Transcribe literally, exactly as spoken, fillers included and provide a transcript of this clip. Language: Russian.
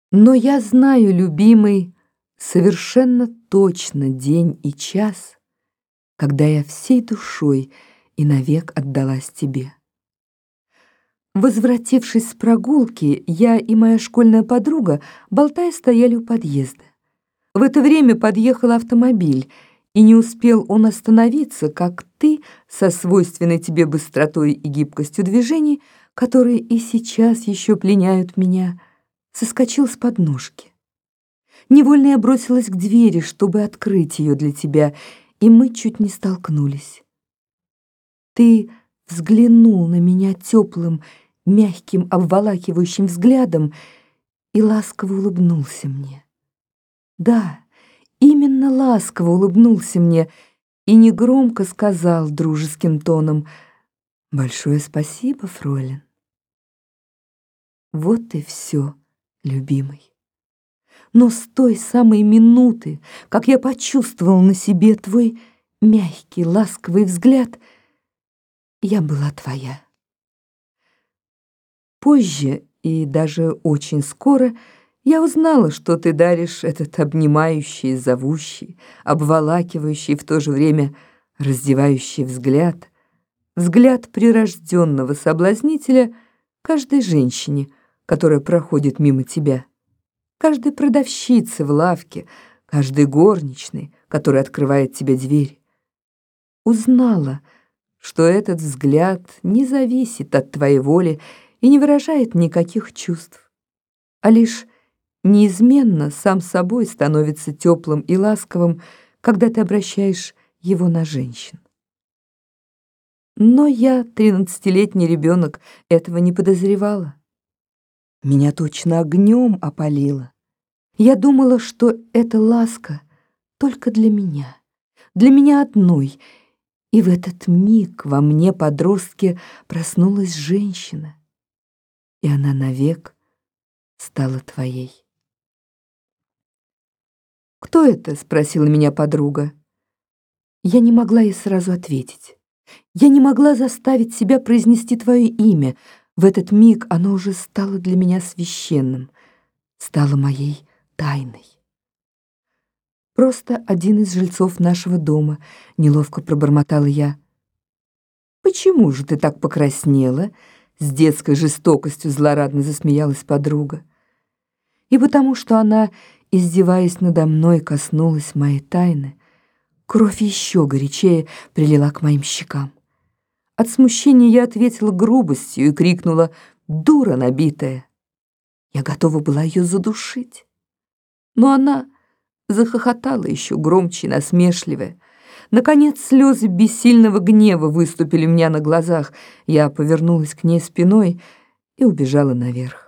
Но я знаю, любимый, совершенно точно день и час, когда я всей душой и навек отдалась тебе. Возвратившись с прогулки, я и моя школьная подруга, болтая, стояли у подъезда. В это время подъехал автомобиль, и не успел он остановиться, как ты, со свойственной тебе быстротой и гибкостью движений, которые и сейчас еще пленяют меня, соскочил с подножки. Невольно я бросилась к двери, чтобы открыть ее для тебя, и мы чуть не столкнулись. Ты взглянул на меня теплым, мягким, обволакивающим взглядом и ласково улыбнулся мне. Да, именно ласково улыбнулся мне и негромко сказал дружеским тоном: «Большое спасибо, фройлен». Вот и все, любимый. Но с той самой минуты, как я почувствовал на себе твой мягкий, ласковый взгляд, я была твоя. Позже, и даже очень скоро, я узнала, что ты даришь этот обнимающий, зовущий, обволакивающий, в то же время раздевающий взгляд, взгляд прирожденного соблазнителя каждой женщине, которая проходит мимо тебя, каждой продавщице в лавке, каждой горничной, которая открывает тебе дверь. Узнала, что этот взгляд не зависит от твоей воли и не выражает никаких чувств, а лишь неизменно сам собой становится теплым и ласковым, когда ты обращаешь его на женщин. Но я, тринадцатилетний ребенок, этого не подозревала. Меня точно огнем опалило. Я думала, что эта ласка только для меня, для меня одной, и в этот миг во мне, подростке, проснулась женщина, и она навек стала твоей. «Кто это?» — спросила меня подруга. Я не могла ей сразу ответить. Я не могла заставить себя произнести твое имя. В этот миг оно уже стало для меня священным, стало моей тайной. «Просто один из жильцов нашего дома», — неловко пробормотала я. «Почему же ты так покраснела?» — с детской жестокостью злорадно засмеялась подруга. И потому что она, издеваясь надо мной, коснулась моей тайны, кровь еще горячее прилила к моим щекам. От смущения я ответила грубостью и крикнула: «Дура набитая!» Я готова была ее задушить. Но она захохотала еще громче и насмешливее. Наконец слезы бессильного гнева выступили у меня на глазах. Я повернулась к ней спиной и убежала наверх.